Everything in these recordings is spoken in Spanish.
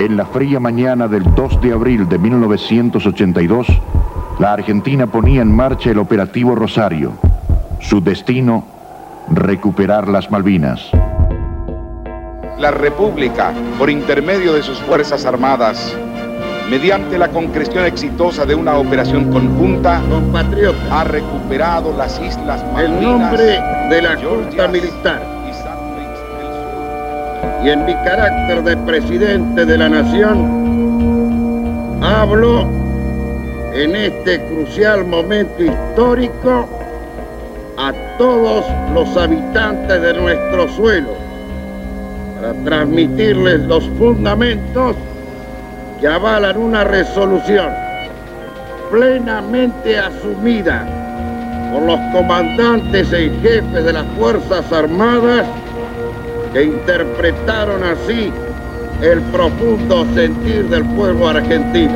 En la fría mañana del 2 de abril de 1982, la Argentina ponía en marcha el operativo Rosario. Su destino, recuperar las Malvinas. La República, por intermedio de sus Fuerzas Armadas, mediante la concreción exitosa de una operación conjunta, compatriotas, ha recuperado las Islas Malvinas, el nombre de la Junta Militar y en mi carácter de presidente de la Nación, hablo en este crucial momento histórico a todos los habitantes de nuestro suelo para transmitirles los fundamentos que avalan una resolución plenamente asumida por los comandantes en jefes de las Fuerzas Armadas, que interpretaron así el profundo sentir del pueblo argentino.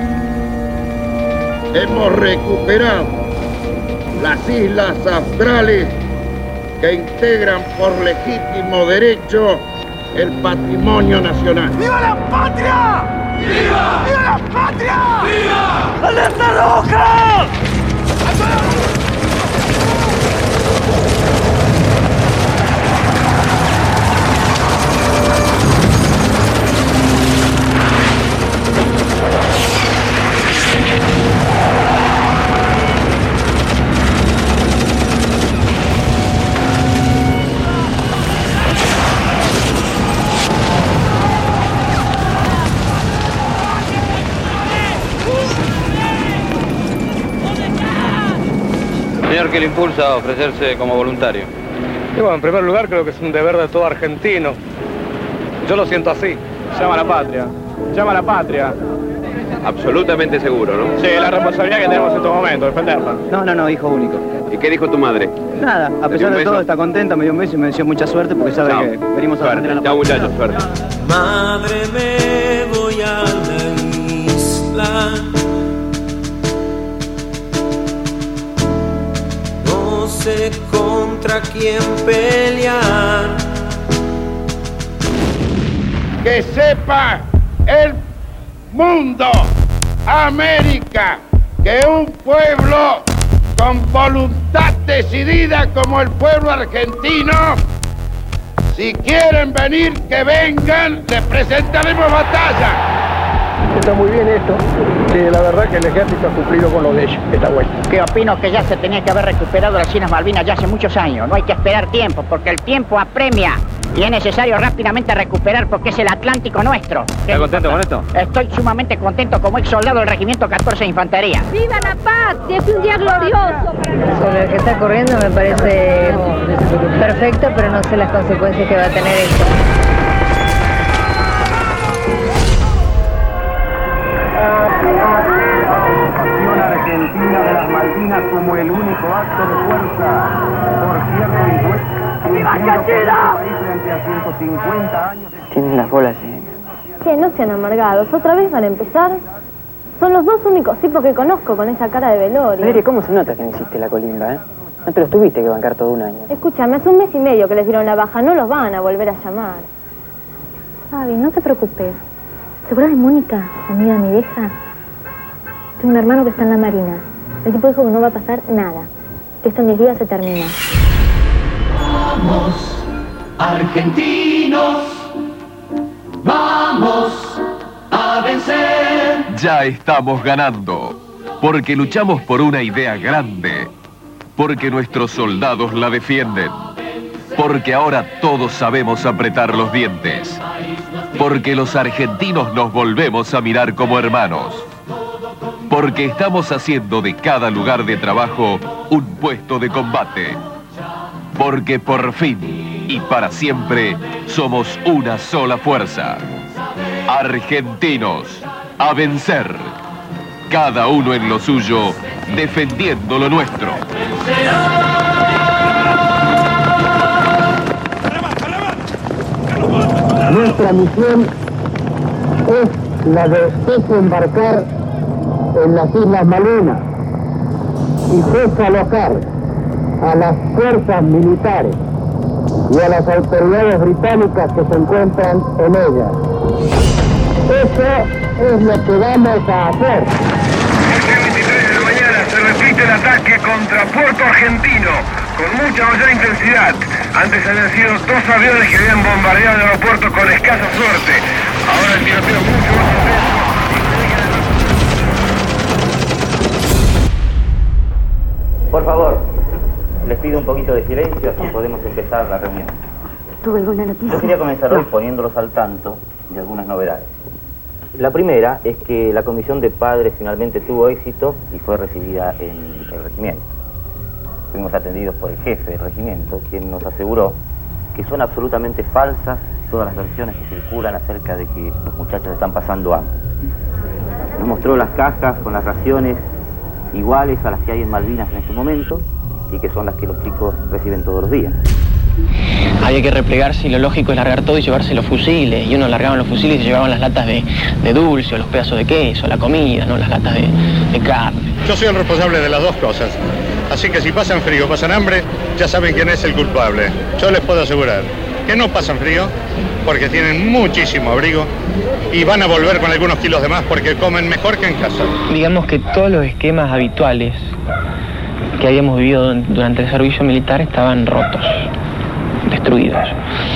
Hemos recuperado las islas australes que integran por legítimo derecho el patrimonio nacional. ¡Viva la patria! ¡Viva! ¡Viva la patria! ¡Viva! ¡Alerta roja! Señor, ¿qué le impulsa a ofrecerse como voluntario? Y bueno, en primer lugar creo que es un deber de todo argentino. Yo lo siento así. Llama a la patria. Llama a la patria. Absolutamente seguro, ¿no? Sí, la responsabilidad que tenemos en estos momentos, defenderla. No, hijo único. ¿Y qué dijo tu madre? Nada, a pesar de todo está contenta, me dio un beso y me deseó mucha suerte porque sabe que venimos a defender a la patria. Chao, muchachos, suerte. Madre, me voy a la isla. No sé contra quién pelear. Que sepa el mundo, América, que un pueblo con voluntad decidida como el pueblo argentino, si quieren venir, que vengan, les presentaremos batalla. Está muy bien esto, que la verdad que el ejército ha cumplido con lo de ellos, está bueno. Que opino que ya se tenía que haber recuperado las Islas Malvinas ya hace muchos años. No hay que esperar tiempo, porque el tiempo apremia. Y es necesario rápidamente recuperar porque es el Atlántico nuestro. ¿Estás contento con esto? Estoy sumamente contento como ex soldado del Regimiento 14 de Infantería. ¡Viva la patria! ¡Es un día glorioso! Sobre el que está corriendo me parece perfecto, pero no sé las consecuencias que va a tener esto. Argentina de las Malvinas como el único acto de fuerza, por cierto, ¡Viva Argentina! Frente a 150 años. Tienen las bolas, Che, no sean amargados, ¿otra vez van a empezar? Son los dos únicos tipos que conozco con esa cara de velorio. Valeria, ¿cómo se nota que no hiciste la colimba, No te los tuviste que bancar todo un año. Escúchame, hace un mes y medio que les dieron la baja, no los van a volver a llamar. Fabi, no te preocupes. ¿Te acuerdas de Mónica, amiga de mi vieja? Tengo un hermano que está en la Marina. El tipo dijo que no va a pasar nada. Que esto en 10 días se termina. Vamos, argentinos, vamos a vencer. Ya estamos ganando, porque luchamos por una idea grande, porque nuestros soldados la defienden, porque ahora todos sabemos apretar los dientes, porque los argentinos nos volvemos a mirar como hermanos, porque estamos haciendo de cada lugar de trabajo un puesto de combate, porque por fin y para siempre somos una sola fuerza. Argentinos, a vencer, cada uno en lo suyo, defendiendo lo nuestro. Nuestra misión es la de desembarcar en las Islas Malvinas y desalojar a las fuerzas militares y a las autoridades británicas que se encuentran en ellas. Eso es lo que vamos a hacer. 23 de la mañana se repite el ataque contra Puerto Argentino con mucha mayor intensidad. Antes habían sido 2 aviones que habían bombardeado el aeropuerto con escasa suerte. Ahora el tiroteo es mucho más intenso. Por favor, les pido un poquito de silencio, así podemos empezar la reunión. Tuve alguna noticia. Yo quería comenzar hoy poniéndolos al tanto de algunas novedades. La primera es que la comisión de padres finalmente tuvo éxito y fue recibida en el regimiento. Fuimos atendidos por el jefe del regimiento, quien nos aseguró que son absolutamente falsas todas las versiones que circulan acerca de que los muchachos están pasando hambre. Nos mostró las cajas con las raciones iguales a las que hay en Malvinas en este momento y que son las que los chicos reciben todos los días. Había que replegarse y lo lógico es largar todo y llevarse los fusiles. Y uno largaban los fusiles y se llevaban las latas de dulce o los pedazos de queso, la comida, no las latas de carne. Yo soy el responsable de las dos cosas. Así que si pasan frío, pasan hambre, ya saben quién es el culpable. Yo les puedo asegurar que no pasan frío porque tienen muchísimo abrigo y van a volver con algunos kilos de más porque comen mejor que en casa. Digamos que todos los esquemas habituales que habíamos vivido durante el servicio militar estaban rotos, destruidos.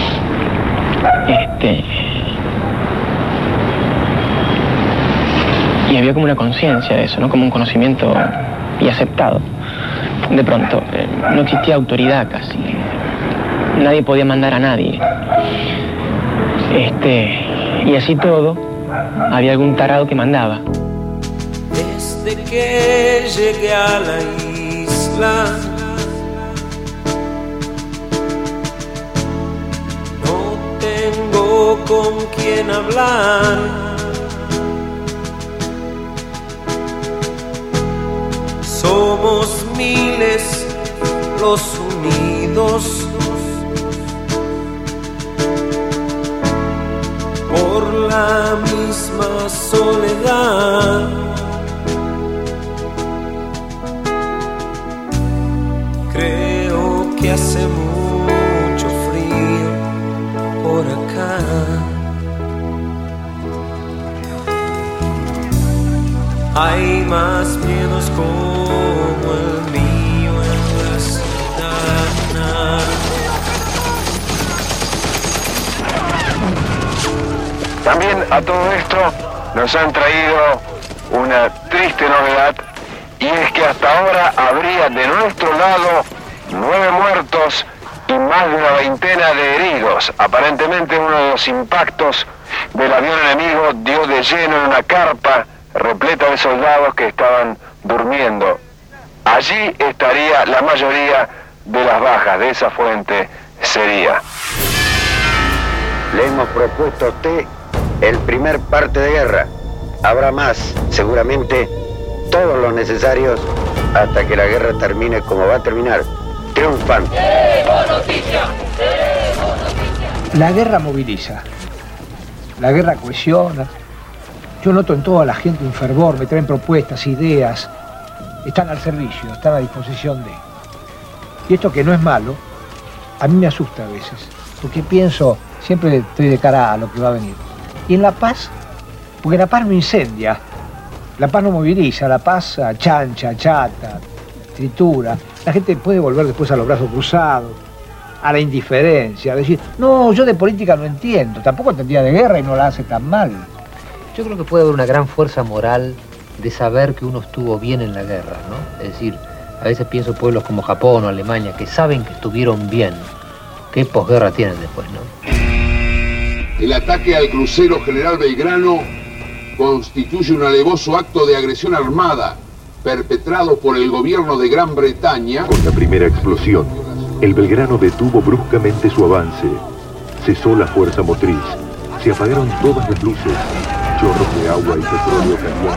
Y había como una conciencia de eso, ¿no? Como un conocimiento y aceptado. De pronto, no existía autoridad casi. Nadie podía mandar a nadie. Y así todo, había algún tarado que mandaba. Desde que llegué a la isla, no tengo con quién hablar. Somos miles los unidos por la misma soledad. Creo que hace mucho frío por acá. Hay más miedos como el mío en la ciudad. También a todo esto nos han traído una triste novedad, y es que hasta ahora habría de nuestro lado 9 muertos y más de una veintena de heridos. Aparentemente uno de los impactos del avión enemigo dio de lleno en una carpa repleta de soldados que estaban durmiendo. Allí estaría la mayoría de las bajas, de esa fuente sería. Le hemos propuesto a usted el primer parte de guerra. Habrá más, seguramente, todos los necesarios hasta que la guerra termine como va a terminar, triunfante. La guerra moviliza, la guerra cohesiona. Yo noto en toda la gente un fervor, me traen propuestas, ideas, están al servicio, están a disposición de. Y esto que no es malo, a mí me asusta a veces, porque pienso, siempre estoy de cara a lo que va a venir. Y en la paz, porque la paz no incendia, la paz no moviliza, la paz chancha, chata, tritura. La gente puede volver después a los brazos cruzados, a la indiferencia, a decir, no, yo de política no entiendo, tampoco entendía de guerra y no la hace tan mal. Yo creo que puede haber una gran fuerza moral de saber que uno estuvo bien en la guerra, ¿no? Es decir, a veces pienso pueblos como Japón o Alemania que saben que estuvieron bien. ¿Qué posguerra tienen después, no? El ataque al crucero General Belgrano constituye un alevoso acto de agresión armada perpetrado por el gobierno de Gran Bretaña. Con la primera explosión, el Belgrano detuvo bruscamente su avance. Cesó la fuerza motriz. Se apagaron todas las luces. Chorros de agua y petróleo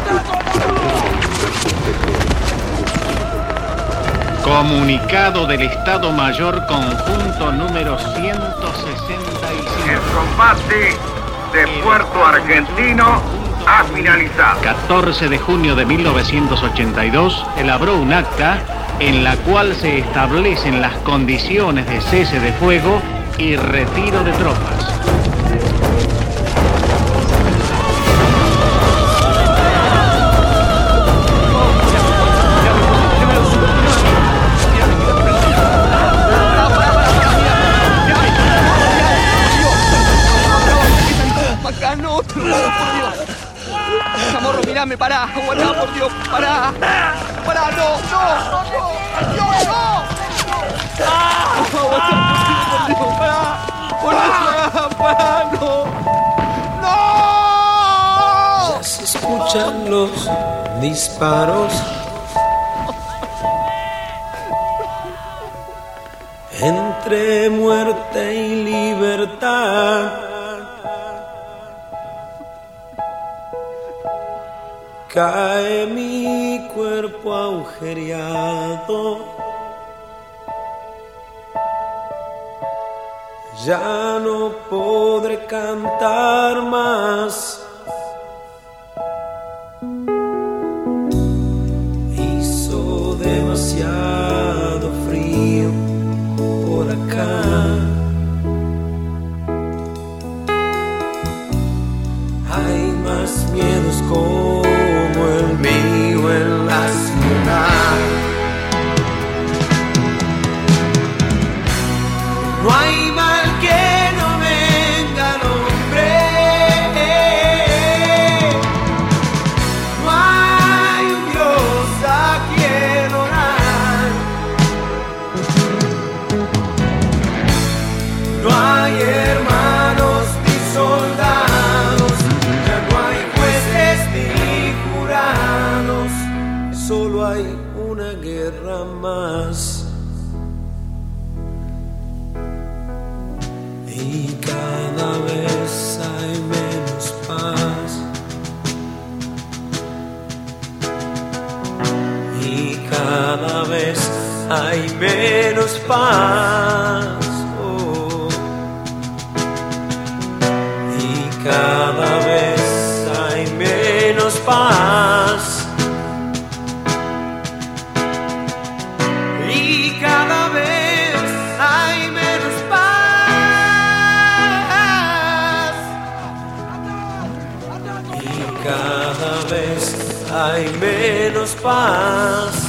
caliente. Comunicado del Estado Mayor Conjunto número 165. El combate de Puerto Argentino ha finalizado. 14 de junio de 1982 elaboró un acta en la cual se establecen las condiciones de cese de fuego y retiro de tropas. acá, no, te lo juro por Dios. Chamorro, mirame, pará, aguantá, por Dios, pará. Pará, no. Dios, no. Aguantá, por Dios, pará. Pará, no. Ya se escuchan los disparos. Entre muerte y libertad, cae mi cuerpo agujereado. Ya no podré cantar más. Hizo demasiado frío por acá. Hay más miedos como el mío en la ciudad. No hay mal que no venga al hombre. No hay un Dios a quien orar. No hay hermanos ni soldados, ya no hay jueces ni jurados, solo hay una guerra más. Y cada vez hay menos paz. Y cada vez hay menos paz. Cada vez hay menos paz. Y cada vez hay menos paz. Y cada vez hay menos paz.